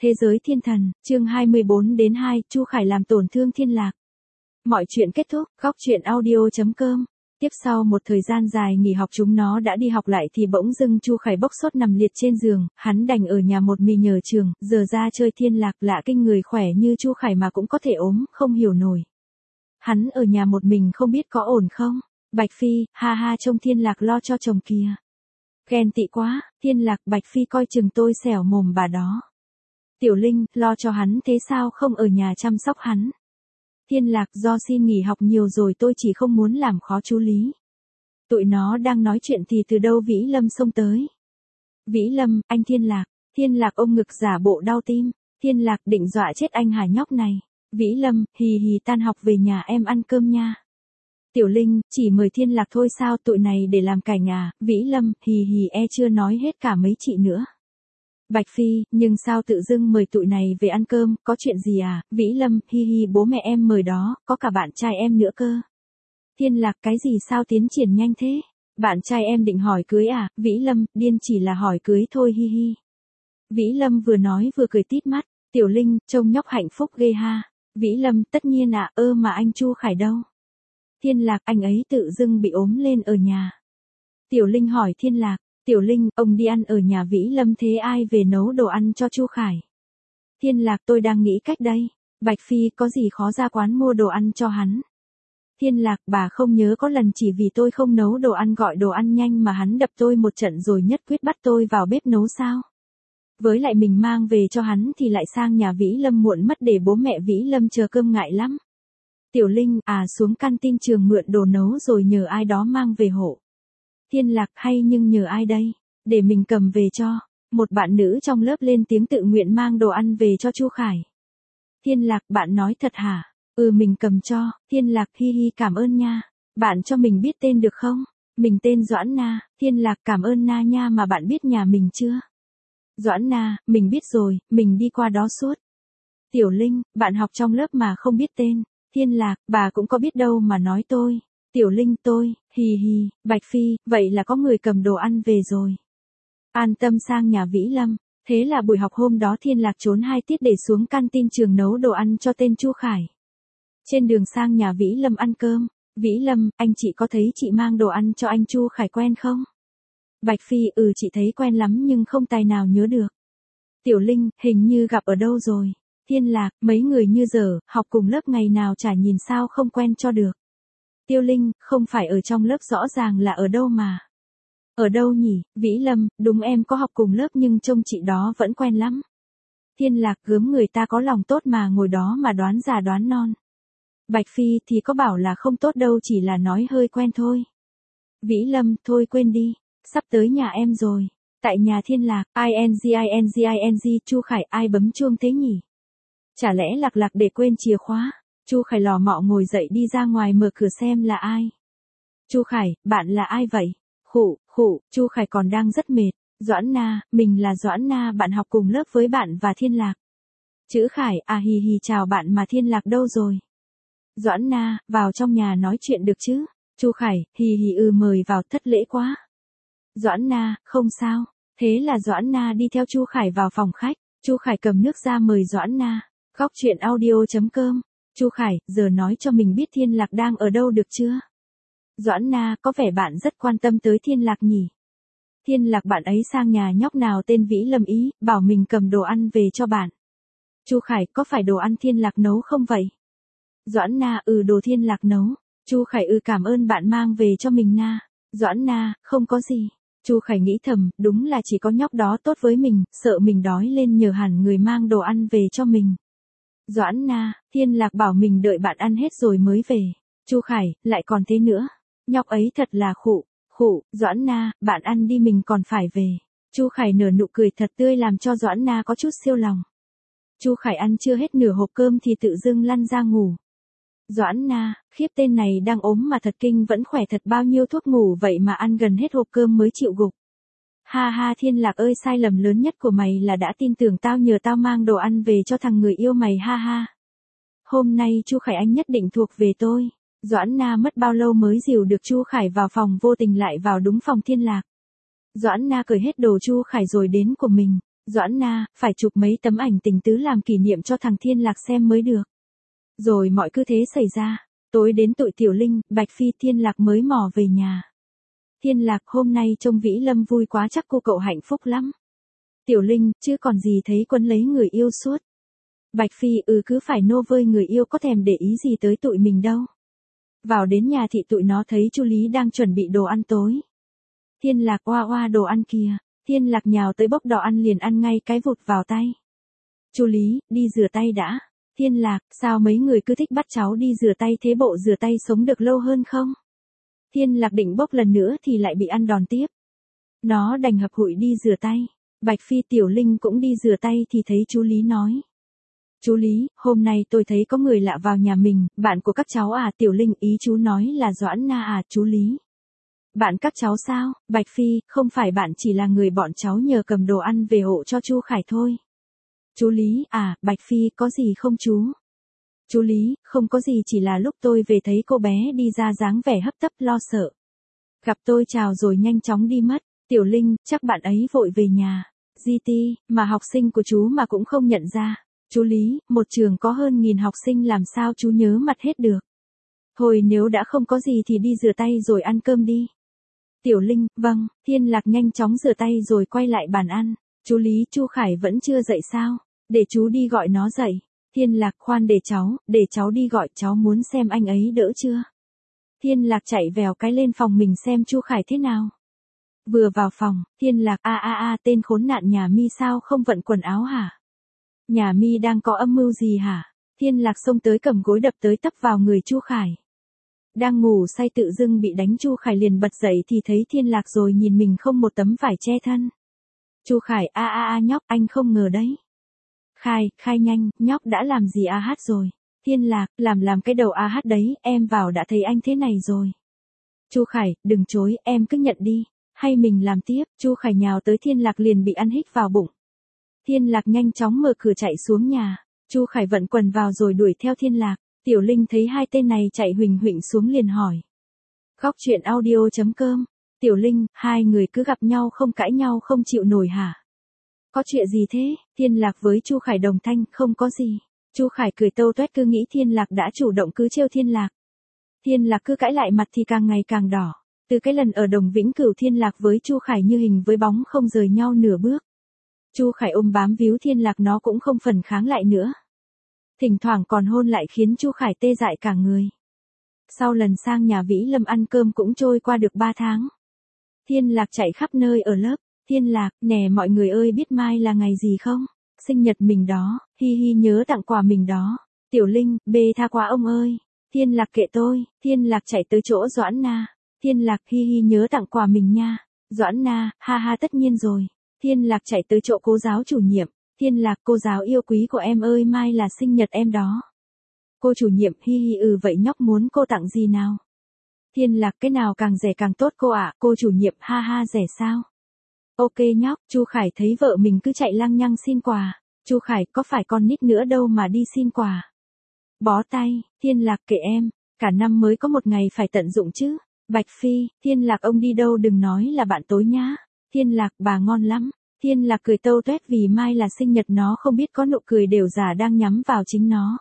Thế giới thiên thần, chương 24-2, Chu Khải làm tổn thương Thiên Lạc. Mọi chuyện kết thúc, góc truyện audio.com. Tiếp sau một thời gian dài nghỉ học chúng nó đã đi học lại thì bỗng dưng Chu Khải bốc sốt nằm liệt trên giường, hắn đành ở nhà một mình nhờ trường, giờ ra chơi Thiên Lạc lạ kinh người khỏe như Chu Khải mà cũng có thể ốm, không hiểu nổi. Hắn ở nhà một mình không biết có ổn không? Bạch Phi, ha ha trông Thiên Lạc lo cho chồng kìa. Ghen tị quá, Thiên Lạc Bạch Phi coi chừng tôi xẻo mồm bà đó. Tiểu Linh, lo cho hắn thế sao không ở nhà chăm sóc hắn? Thiên Lạc do xin nghỉ học nhiều rồi tôi chỉ không muốn làm khó chú Lý. Tụi nó đang nói chuyện thì từ đâu Vĩ Lâm xông tới. Vĩ Lâm, anh Thiên Lạc. Thiên Lạc ôm ngực giả bộ đau tim. Thiên Lạc định dọa chết anh hả nhóc này. Vĩ Lâm, hì hì tan học về nhà em ăn cơm nha. Tiểu Linh, chỉ mời Thiên Lạc thôi sao tụi này để làm cảnh à? Vĩ Lâm, hì hì chưa nói hết cả mấy chị nữa. Bạch Phi, nhưng sao tự dưng mời tụi này về ăn cơm, có chuyện gì à? Vĩ Lâm, hi hi bố mẹ em mời đó, có cả bạn trai em nữa cơ. Thiên Lạc cái gì sao tiến triển nhanh thế? Bạn trai em định hỏi cưới à? Vĩ Lâm, điên chỉ là hỏi cưới thôi hi hi. Vĩ Lâm vừa nói vừa cười tít mắt, Tiểu Linh, trông nhóc hạnh phúc ghê ha. Vĩ Lâm, tất nhiên ạ, mà anh Chu Khải đâu? Thiên Lạc, anh ấy tự dưng bị ốm lên ở nhà. Tiểu Linh hỏi Thiên Lạc. Tiểu Linh, ông đi ăn ở nhà Vĩ Lâm thế ai về nấu đồ ăn cho Chu Khải? Thiên Lạc tôi đang nghĩ cách đây. Bạch Phi có gì khó ra quán mua đồ ăn cho hắn. Thiên Lạc bà không nhớ có lần chỉ vì tôi không nấu đồ ăn gọi đồ ăn nhanh mà hắn đập tôi một trận rồi nhất quyết bắt tôi vào bếp nấu sao? Với lại mình mang về cho hắn thì lại sang nhà Vĩ Lâm muộn mất để bố mẹ Vĩ Lâm chờ cơm ngại lắm. Tiểu Linh, xuống canteen trường mượn đồ nấu rồi nhờ ai đó mang về hộ. Thiên Lạc hay nhưng nhờ ai đây? Để mình cầm về cho. Một bạn nữ trong lớp lên tiếng tự nguyện mang đồ ăn về cho Chu Khải. Thiên Lạc bạn nói thật hả? Mình cầm cho. Thiên Lạc hi hi cảm ơn nha. Bạn cho mình biết tên được không? Mình tên Doãn Na. Thiên Lạc cảm ơn Na nha mà bạn biết nhà mình chưa? Doãn Na, mình biết rồi, mình đi qua đó suốt. Tiểu Linh, bạn học trong lớp mà không biết tên. Thiên Lạc, bà cũng có biết đâu mà nói tôi. Tiểu Linh tôi, hì hì, Bạch Phi, vậy là có người cầm đồ ăn về rồi. An tâm sang nhà Vĩ Lâm, thế là buổi học hôm đó Thiên Lạc trốn 2 tiết để xuống canteen trường nấu đồ ăn cho tên Chu Khải. Trên đường sang nhà Vĩ Lâm ăn cơm, Vĩ Lâm, anh chị có thấy chị mang đồ ăn cho anh Chu Khải quen không? Bạch Phi, chị thấy quen lắm nhưng không tài nào nhớ được. Tiểu Linh, hình như gặp ở đâu rồi. Thiên Lạc, mấy người như giờ, học cùng lớp ngày nào chả nhìn sao không quen cho được. Tiêu Linh, không phải ở trong lớp rõ ràng là ở đâu mà. Ở đâu nhỉ? Vĩ Lâm, đúng em có học cùng lớp nhưng trông chị đó vẫn quen lắm. Thiên Lạc gớm người ta có lòng tốt mà ngồi đó mà đoán già đoán non. Bạch Phi thì có bảo là không tốt đâu chỉ là nói hơi quen thôi. Vĩ Lâm, thôi quên đi, sắp tới nhà em rồi. Tại nhà Thiên Lạc, ing, Chu Khải ai bấm chuông thế nhỉ? Chả lẽ Lạc Lạc để quên chìa khóa? Chu Khải lò mọ ngồi dậy đi ra ngoài mở cửa xem là ai. Chu Khải, bạn là ai vậy? Khụ, Chu Khải còn đang rất mệt. Doãn Na, mình là Doãn Na bạn học cùng lớp với bạn và Thiên Lạc. Chữ Khải, hì hì chào bạn mà Thiên Lạc đâu rồi? Doãn Na, vào trong nhà nói chuyện được chứ? Chu Khải, hì hì mời vào thất lễ quá. Doãn Na, không sao. Thế là Doãn Na đi theo Chu Khải vào phòng khách. Chu Khải cầm nước ra mời Doãn Na. Góc truyện audio.com. Chu Khải, giờ nói cho mình biết Thiên Lạc đang ở đâu được chưa? Doãn Na, có vẻ bạn rất quan tâm tới Thiên Lạc nhỉ? Thiên Lạc bạn ấy sang nhà nhóc nào tên Vĩ Lâm ý, bảo mình cầm đồ ăn về cho bạn. Chu Khải, có phải đồ ăn Thiên Lạc nấu không vậy? Doãn Na, đồ Thiên Lạc nấu. Chu Khải, cảm ơn bạn mang về cho mình Na. Doãn Na, không có gì. Chu Khải nghĩ thầm, đúng là chỉ có nhóc đó tốt với mình, sợ mình đói lên nhờ hẳn người mang đồ ăn về cho mình. Doãn Na, Thiên Lạc bảo mình đợi bạn ăn hết rồi mới về. Chu Khải, lại còn thế nữa. Nhóc ấy thật là khụ, Doãn Na, bạn ăn đi mình còn phải về. Chu Khải nở nụ cười thật tươi làm cho Doãn Na có chút siêu lòng. Chu Khải ăn chưa hết nửa hộp cơm thì tự dưng lăn ra ngủ. Doãn Na, khiếp tên này đang ốm mà thật kinh vẫn khỏe thật bao nhiêu thuốc ngủ vậy mà ăn gần hết hộp cơm mới chịu gục. Ha ha Thiên Lạc ơi sai lầm lớn nhất của mày là đã tin tưởng tao nhờ tao mang đồ ăn về cho thằng người yêu mày ha ha. Hôm nay Chu Khải anh nhất định thuộc về tôi. Doãn Na mất bao lâu mới dìu được Chu Khải vào phòng vô tình lại vào đúng phòng Thiên Lạc. Doãn Na cởi hết đồ Chu Khải rồi đến của mình. Doãn Na, phải chụp mấy tấm ảnh tình tứ làm kỷ niệm cho thằng Thiên Lạc xem mới được. Rồi mọi cứ thế xảy ra. Tối đến tụi Tiểu Linh, Bạch Phi, Thiên Lạc mới mò về nhà. Thiên Lạc, hôm nay trông Vĩ Lâm vui quá, chắc cô cậu hạnh phúc lắm. Tiểu Linh, chứ còn gì, thấy Quân lấy người yêu suốt. Bạch Phi, cứ phải nô vơi, người yêu có thèm để ý gì tới tụi mình đâu. Vào đến nhà thì tụi nó thấy Chu Lý đang chuẩn bị đồ ăn tối. Thiên Lạc, oa oa đồ ăn kìa. Thiên Lạc nhào tới bốc đỏ ăn liền ăn ngay cái vụt vào tay. Chu Lý, đi rửa tay đã. Thiên Lạc, sao mấy người cứ thích bắt cháu đi rửa tay thế, bộ rửa tay sống được lâu hơn không? Thiên Lạc định bốc lần nữa thì lại bị ăn đòn tiếp. Nó đành hập hụi đi rửa tay. Bạch Phi, Tiểu Linh cũng đi rửa tay thì thấy chú Lý nói. Chú Lý, hôm nay tôi thấy có người lạ vào nhà mình, bạn của các cháu à? Tiểu Linh, ý chú nói là Doãn Na à? Chú Lý. Bạn các cháu sao? Bạch Phi, không phải bạn, chỉ là người bọn cháu nhờ cầm đồ ăn về hộ cho Chu Khải thôi. Chú Lý, à? Bạch Phi, có gì không chú? Chú Lý, không có gì, chỉ là lúc tôi về thấy cô bé đi ra dáng vẻ hấp tấp lo sợ. Gặp tôi chào rồi nhanh chóng đi mất. Tiểu Linh, chắc bạn ấy vội về nhà. GT, mà học sinh của chú mà cũng không nhận ra. Chú Lý, một trường có hơn 1000 học sinh làm sao chú nhớ mặt hết được. Thôi nếu đã không có gì thì đi rửa tay rồi ăn cơm đi. Tiểu Linh, vâng. Thiên Lạc nhanh chóng rửa tay rồi quay lại bàn ăn. Chú Lý, Chu Khải vẫn chưa dậy sao? Để chú đi gọi nó dậy. Thiên Lạc, khoan, để cháu đi gọi, cháu muốn xem anh ấy đỡ chưa. Thiên Lạc chạy vèo cái lên phòng mình xem Chu Khải thế nào. Vừa vào phòng, Thiên Lạc, tên khốn nạn nhà mi sao không vận quần áo hả? Nhà mi đang có âm mưu gì hả? Thiên Lạc xông tới cầm gối đập tới tấp vào người Chu Khải. Đang ngủ say tự dưng bị đánh, Chu Khải liền bật dậy thì thấy Thiên Lạc rồi nhìn mình không một tấm vải che thân. Chu Khải, nhóc, anh không ngờ đấy. Khai nhanh, nhóc đã làm gì rồi? Thiên Lạc, làm cái đầu đấy, em vào đã thấy anh thế này rồi. Chu Khải, đừng chối, em cứ nhận đi. Hay mình làm tiếp. Chu Khải nhào tới Thiên Lạc liền bị ăn hít vào bụng. Thiên Lạc nhanh chóng mở cửa chạy xuống nhà. Chu Khải vận quần vào rồi đuổi theo Thiên Lạc. Tiểu Linh thấy hai tên này chạy huỳnh huỳnh xuống liền hỏi. Góc truyện audio.com. Tiểu Linh, hai người cứ gặp nhau không cãi nhau không chịu nổi hả? Có chuyện gì thế? Thiên Lạc với Chu Khải đồng thanh, không có gì. Chu Khải cười tâu toét, cứ nghĩ Thiên Lạc đã chủ động cứ trêu Thiên Lạc. Thiên Lạc cứ cãi lại, mặt thì càng ngày càng đỏ. Từ cái lần ở Đồng Vĩnh Cửu, Thiên Lạc với Chu Khải như hình với bóng không rời nhau nửa bước. Chu Khải ôm bám víu Thiên Lạc, nó cũng không phản kháng lại nữa. Thỉnh thoảng còn hôn lại khiến Chu Khải tê dại cả người. Sau lần sang nhà Vĩ Lâm ăn cơm cũng trôi qua được 3 tháng. Thiên Lạc chạy khắp nơi ở lớp. Thiên Lạc, nè mọi người ơi, biết mai là ngày gì không? Sinh nhật mình đó, hi hi, nhớ tặng quà mình đó. Tiểu Linh, bê tha quá ông ơi. Thiên Lạc, kệ tôi. Thiên Lạc chạy tới chỗ Doãn Na. Thiên Lạc, hi hi, nhớ tặng quà mình nha. Doãn Na, ha ha, tất nhiên rồi. Thiên Lạc chạy tới chỗ cô giáo chủ nhiệm. Thiên Lạc, cô giáo yêu quý của em ơi, mai là sinh nhật em đó. Cô chủ nhiệm, hi hi, vậy nhóc muốn cô tặng gì nào? Thiên Lạc, cái nào càng rẻ càng tốt cô ạ. Cô chủ nhiệm, ha ha, rẻ sao? Ok nhóc. Chu Khải thấy vợ mình cứ chạy lăng nhăng xin quà. Chu Khải, có phải con nít nữa đâu mà đi xin quà. Bó tay. Thiên Lạc, kệ em. Cả năm mới có một ngày phải tận dụng chứ. Bạch Phi, Thiên Lạc ông đi đâu đừng nói là bạn tối nhá. Thiên Lạc, bà ngon lắm. Thiên Lạc cười tâu tuét vì mai là sinh nhật nó không biết có nụ cười đều giả đang nhắm vào chính nó.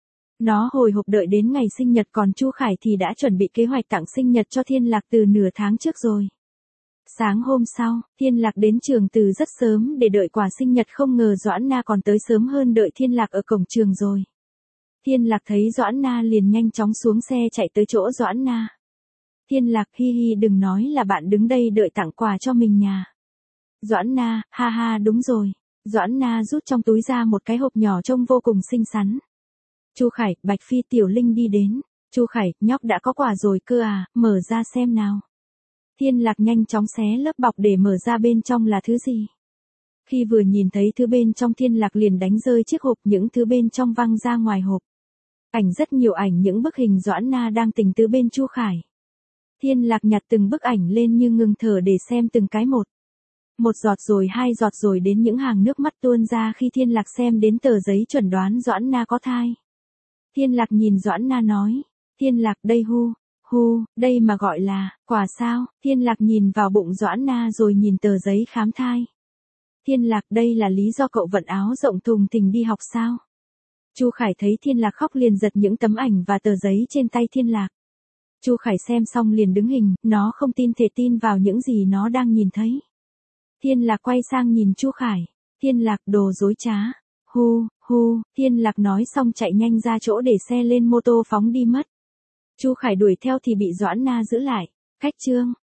Nó hồi hộp đợi đến ngày sinh nhật, còn Chu Khải thì đã chuẩn bị kế hoạch tặng sinh nhật cho Thiên Lạc từ nửa tháng trước rồi. Sáng hôm sau, Thiên Lạc đến trường từ rất sớm để đợi quà sinh nhật, không ngờ Doãn Na còn tới sớm hơn đợi Thiên Lạc ở cổng trường rồi. Thiên Lạc thấy Doãn Na liền nhanh chóng xuống xe chạy tới chỗ Doãn Na. Thiên Lạc, hi hi, đừng nói là bạn đứng đây đợi tặng quà cho mình nhà. Doãn Na, ha ha, đúng rồi. Doãn Na rút trong túi ra một cái hộp nhỏ trông vô cùng xinh xắn. Chu Khải, Bạch Phi, Tiểu Linh đi đến. Chu Khải, nhóc đã có quà rồi cơ à, mở ra xem nào. Thiên Lạc nhanh chóng xé lớp bọc để mở ra bên trong là thứ gì. Khi vừa nhìn thấy thứ bên trong, Thiên Lạc liền đánh rơi chiếc hộp, những thứ bên trong văng ra ngoài hộp. Ảnh, rất nhiều ảnh, những bức hình Doãn Na đang tình tứ bên Chu Khải. Thiên Lạc nhặt từng bức ảnh lên như ngừng thở để xem từng cái một. Một giọt rồi 2 giọt rồi đến những hàng nước mắt tuôn ra khi Thiên Lạc xem đến tờ giấy chuẩn đoán Doãn Na có thai. Thiên Lạc nhìn Doãn Na nói. Thiên Lạc, đây đây mà gọi là quà sao? Thiên Lạc nhìn vào bụng Doãn Na rồi nhìn tờ giấy khám thai. Thiên Lạc, đây là lý do cậu vận áo rộng thùng thình đi học sao? Chu Khải thấy Thiên Lạc khóc liền giật những tấm ảnh và tờ giấy trên tay Thiên Lạc. Chu Khải xem xong liền đứng hình, nó không tin thể tin vào những gì nó đang nhìn thấy. Thiên Lạc quay sang nhìn Chu Khải. Thiên Lạc, đồ dối trá. Hu, hu, Thiên Lạc nói xong chạy nhanh ra chỗ để xe lên mô tô phóng đi mất. Chu Khải đuổi theo thì bị Doãn Na giữ lại. Khách Trương,